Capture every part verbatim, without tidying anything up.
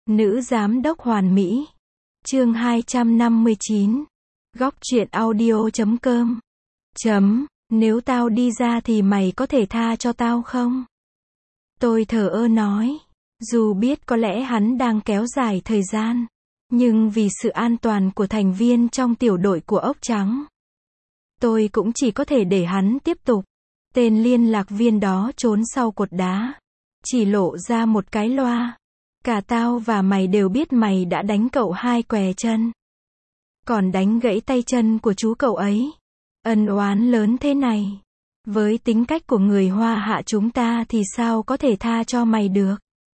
Nữ giám đốc hoàn mỹ. Chương hai trăm năm mươi chín. Góc truyện audio chấm com. Chấm, nếu tao đi ra thì mày có thể tha cho tao không? Tôi thờ ơ nói. Dù biết có lẽ hắn đang kéo dài thời gian, nhưng vì sự an toàn của thành viên trong tiểu đội của ốc trắng, tôi cũng chỉ có thể để hắn tiếp tục. Tên liên lạc viên đó trốn sau cột đá, chỉ lộ ra một cái loa. Cả tao và mày đều biết mày đã đánh cậu hai què chân, còn đánh gãy tay chân của chú cậu ấy. Ân oán lớn thế này, với tính cách của người Hoa Hạ chúng ta thì sao có thể tha cho mày được.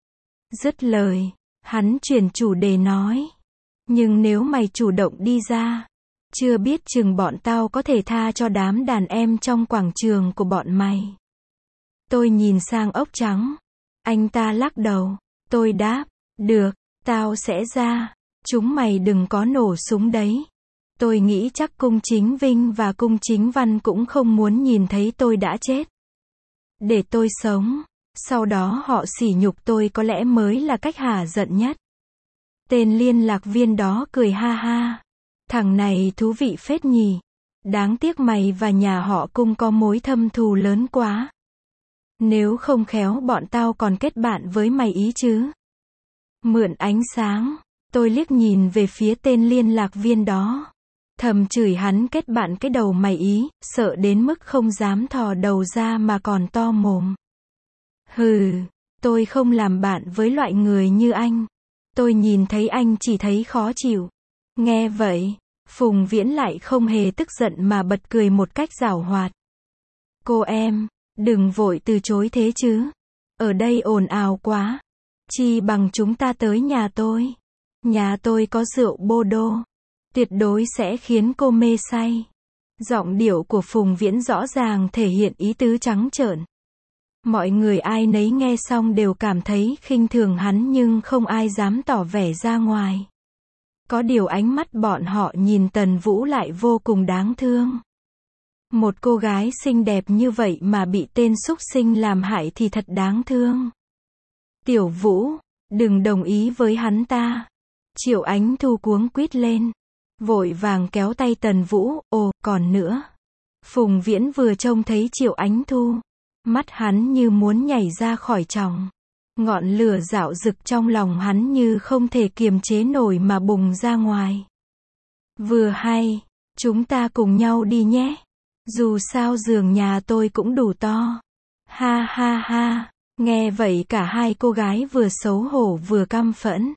Dứt lời, hắn chuyển chủ đề nói. Nhưng nếu mày chủ động đi ra, chưa biết chừng bọn tao có thể tha cho đám đàn em trong quảng trường của bọn mày. Tôi nhìn sang ốc trắng. Anh ta lắc đầu. Tôi đáp, được, tao sẽ ra. Chúng mày đừng có nổ súng đấy. Tôi nghĩ chắc Cung Chính Vinh và Cung Chính Văn cũng không muốn nhìn thấy tôi đã chết. Để tôi sống, sau đó họ sỉ nhục tôi có lẽ mới là cách hả giận nhất. Tên liên lạc viên đó cười ha ha. Thằng này thú vị phết nhỉ. Đáng tiếc mày và nhà họ Cung có mối thâm thù lớn quá. Nếu không khéo bọn tao còn kết bạn với mày ý chứ. Mượn ánh sáng, tôi liếc nhìn về phía tên liên lạc viên đó. Thầm chửi hắn kết bạn cái đầu mày ý, sợ đến mức không dám thò đầu ra mà còn to mồm. Hừ, tôi không làm bạn với loại người như anh. Tôi nhìn thấy anh chỉ thấy khó chịu. Nghe vậy, Phùng Viễn lại không hề tức giận mà bật cười một cách giảo hoạt. Cô em, đừng vội từ chối thế chứ. Ở đây ồn ào quá. Chi bằng chúng ta tới nhà tôi. Nhà tôi có rượu bô đô. Tuyệt đối sẽ khiến cô mê say. Giọng điệu của Phùng Viễn rõ ràng thể hiện ý tứ trắng trợn. Mọi người ai nấy nghe xong đều cảm thấy khinh thường hắn nhưng không ai dám tỏ vẻ ra ngoài. Có điều ánh mắt bọn họ nhìn Tần Vũ lại vô cùng đáng thương. Một cô gái xinh đẹp như vậy mà bị tên súc sinh làm hại thì thật đáng thương. Tiểu Vũ, đừng đồng ý với hắn ta. Triệu Ánh Thu cuống quýt lên, vội vàng kéo tay Tần Vũ. Ồ, còn nữa. Phùng Viễn vừa trông thấy Triệu Ánh Thu, mắt hắn như muốn nhảy ra khỏi tròng. Ngọn lửa rạo rực trong lòng hắn như không thể kiềm chế nổi mà bùng ra ngoài. Vừa hay, chúng ta cùng nhau đi nhé. Dù sao giường nhà tôi cũng đủ to. Ha ha ha, nghe vậy cả hai cô gái vừa xấu hổ vừa căm phẫn.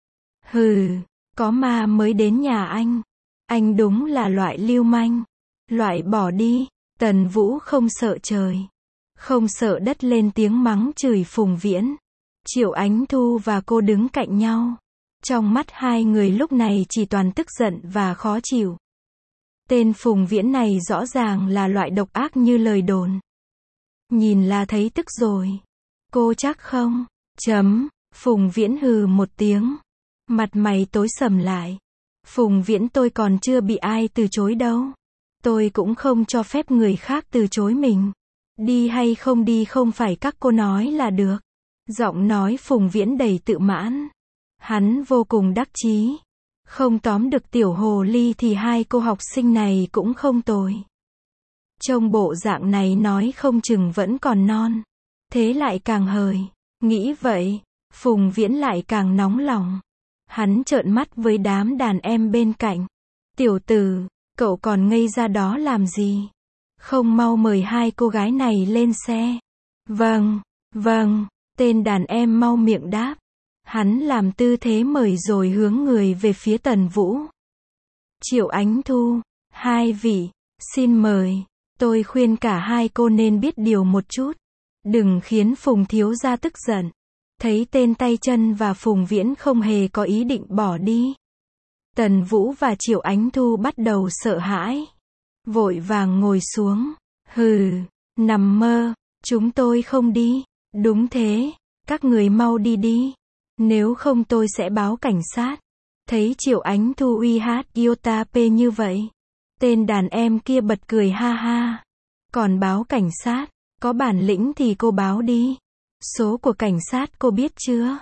Hừ, có ma mới đến nhà anh. Anh đúng là loại lưu manh. Loại bỏ đi. Tần Vũ không sợ trời, không sợ đất lên tiếng mắng chửi Phùng Viễn. Triệu Ánh Thu và cô đứng cạnh nhau. Trong mắt hai người lúc này chỉ toàn tức giận và khó chịu. Tên Phùng Viễn này rõ ràng là loại độc ác như lời đồn. Nhìn là thấy tức rồi. Cô chắc không? Chấm. Phùng Viễn hừ một tiếng. Mặt mày tối sầm lại. Phùng Viễn, tôi còn chưa bị ai từ chối đâu. Tôi cũng không cho phép người khác từ chối mình. Đi hay không đi không phải các cô nói là được. Giọng nói Phùng Viễn đầy tự mãn. Hắn vô cùng đắc chí. Không tóm được tiểu hồ ly thì hai cô học sinh này cũng không tồi. Trông bộ dạng này nói không chừng vẫn còn non. Thế lại càng hời. Nghĩ vậy, Phùng Viễn lại càng nóng lòng. Hắn trợn mắt với đám đàn em bên cạnh. Tiểu tử, cậu còn ngây ra đó làm gì? Không mau mời hai cô gái này lên xe. Vâng, vâng, tên đàn em mau miệng đáp. Hắn làm tư thế mời rồi hướng người về phía Tần Vũ. Triệu Ánh Thu, hai vị, xin mời. Tôi khuyên cả hai cô nên biết điều một chút. Đừng khiến Phùng thiếu gia tức giận. Thấy tên tay chân và Phùng Viễn không hề có ý định bỏ đi. Tần Vũ và Triệu Ánh Thu bắt đầu sợ hãi. Vội vàng ngồi xuống. Hừ, nằm mơ, chúng tôi không đi. Đúng thế, các người mau đi đi. Nếu không tôi sẽ báo cảnh sát. Thấy Triệu Ánh Thu uy hát iota p như vậy, tên đàn em kia bật cười ha ha. Còn báo cảnh sát, có bản lĩnh thì cô báo đi. Số của cảnh sát cô biết chưa?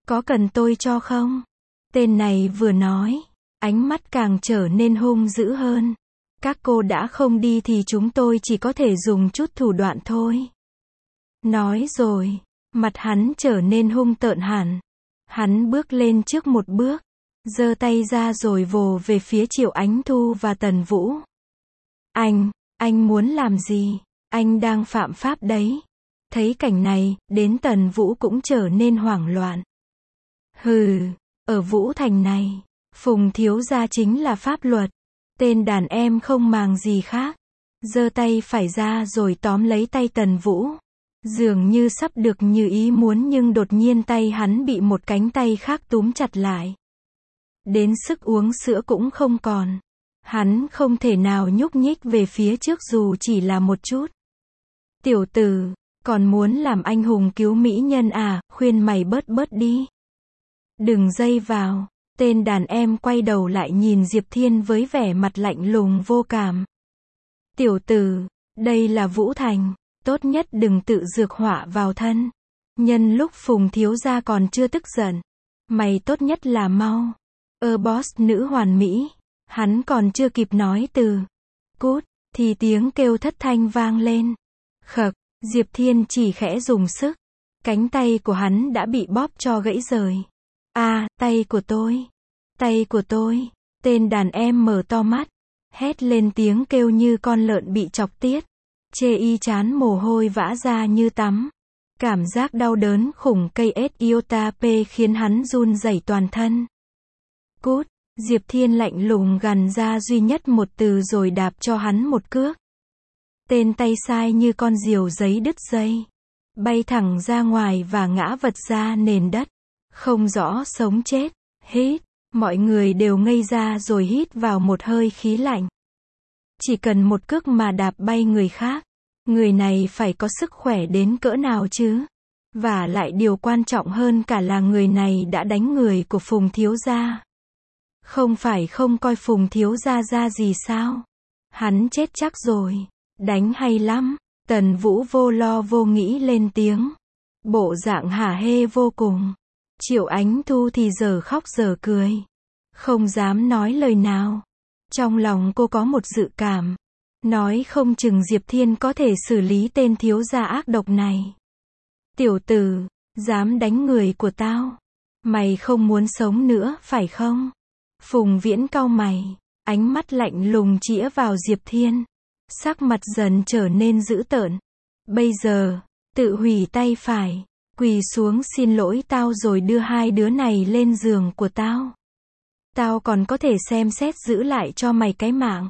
Có cần tôi cho không? Tên này vừa nói, ánh mắt càng trở nên hung dữ hơn. Các cô đã không đi thì chúng tôi chỉ có thể dùng chút thủ đoạn thôi. Nói rồi, mặt hắn trở nên hung tợn hẳn. Hắn bước lên trước một bước, giơ tay ra rồi vồ về phía Triệu Ánh Thu và Tần Vũ. Anh, anh muốn làm gì? Anh đang phạm pháp đấy. Thấy cảnh này, đến Tần Vũ cũng trở nên hoảng loạn. Hừ, ở Vũ Thành này, Phùng thiếu gia chính là pháp luật. Tên đàn em không màng gì khác, giơ tay phải ra rồi tóm lấy tay Tần Vũ. Dường như sắp được như ý muốn nhưng đột nhiên tay hắn bị một cánh tay khác túm chặt lại. Đến sức uống sữa cũng không còn. Hắn không thể nào nhúc nhích về phía trước dù chỉ là một chút. Tiểu tử, còn muốn làm anh hùng cứu mỹ nhân à, khuyên mày bớt bớt đi. Đừng dây vào. Tên đàn em quay đầu lại nhìn Diệp Thiên với vẻ mặt lạnh lùng vô cảm. Tiểu tử, đây là Vũ Thành, tốt nhất đừng tự dược họa vào thân. Nhân lúc Phùng thiếu gia còn chưa tức giận, mày tốt nhất là mau. Ơ boss nữ hoàn mỹ, hắn còn chưa kịp nói từ cút, thì tiếng kêu thất thanh vang lên. Khậc, Diệp Thiên chỉ khẽ dùng sức, cánh tay của hắn đã bị bóp cho gãy rời. À, tay của tôi, tay của tôi, tên đàn em mở to mắt, hét lên tiếng kêu như con lợn bị chọc tiết. Chê y chán mồ hôi vã ra như tắm. Cảm giác đau đớn khủng cây ét iota P khiến hắn run rẩy toàn thân. Cút, Diệp Thiên lạnh lùng gằn ra duy nhất một từ rồi đạp cho hắn một cước. Tên tay sai như con diều giấy đứt dây, bay thẳng ra ngoài và ngã vật ra nền đất. Không rõ sống chết, hít, mọi người đều ngây ra rồi hít vào một hơi khí lạnh. Chỉ cần một cước mà đạp bay người khác, người này phải có sức khỏe đến cỡ nào chứ? Và lại điều quan trọng hơn cả là người này đã đánh người của Phùng thiếu gia. Không phải không coi Phùng thiếu gia ra gì sao? Hắn chết chắc rồi. Đánh hay lắm. Tần Vũ vô lo vô nghĩ lên tiếng. Bộ dạng hả hê vô cùng. Triệu Ánh Thu thì giờ khóc giờ cười. Không dám nói lời nào. Trong lòng cô có một dự cảm. Nói không chừng Diệp Thiên có thể xử lý tên thiếu gia ác độc này. Tiểu tử, dám đánh người của tao. Mày không muốn sống nữa, phải không? Phùng Viễn cau mày, ánh mắt lạnh lùng chĩa vào Diệp Thiên. Sắc mặt dần trở nên dữ tợn. Bây giờ, tự hủy tay phải, quỳ xuống xin lỗi tao rồi đưa hai đứa này lên giường của tao. Tao còn có thể xem xét giữ lại cho mày cái mạng.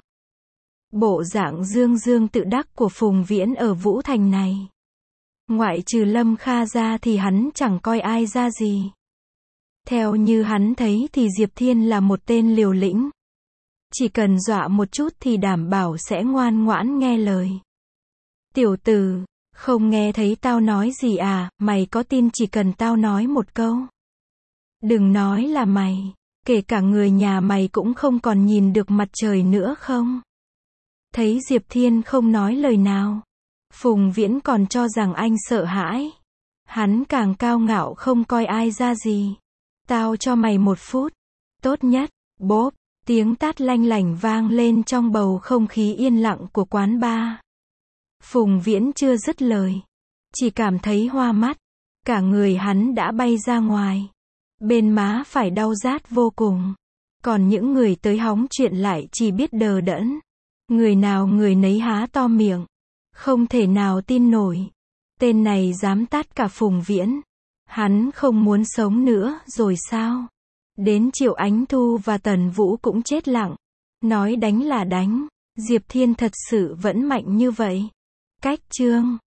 Bộ dạng dương dương tự đắc của Phùng Viễn ở Vũ Thành này. Ngoại trừ Lâm Kha ra thì hắn chẳng coi ai ra gì. Theo như hắn thấy thì Diệp Thiên là một tên liều lĩnh. Chỉ cần dọa một chút thì đảm bảo sẽ ngoan ngoãn nghe lời. Tiểu tử, không nghe thấy tao nói gì à, mày có tin chỉ cần tao nói một câu. Đừng nói là mày, kể cả người nhà mày cũng không còn nhìn được mặt trời nữa không? Thấy Diệp Thiên không nói lời nào, Phùng Viễn còn cho rằng anh sợ hãi. Hắn càng cao ngạo không coi ai ra gì. Tao cho mày một phút. Tốt nhất, bốp, tiếng tát lanh lảnh vang lên trong bầu không khí yên lặng của quán bar. Phùng Viễn chưa dứt lời, chỉ cảm thấy hoa mắt. Cả người hắn đã bay ra ngoài. Bên má phải đau rát vô cùng. Còn những người tới hóng chuyện lại chỉ biết đờ đẫn. Người nào người nấy há to miệng. Không thể nào tin nổi. Tên này dám tát cả Phùng Viễn. Hắn không muốn sống nữa rồi sao? Đến Triệu Ánh Thu và Tần Vũ cũng chết lặng. Nói đánh là đánh. Diệp Thiên thật sự vẫn mạnh như vậy. Cách chương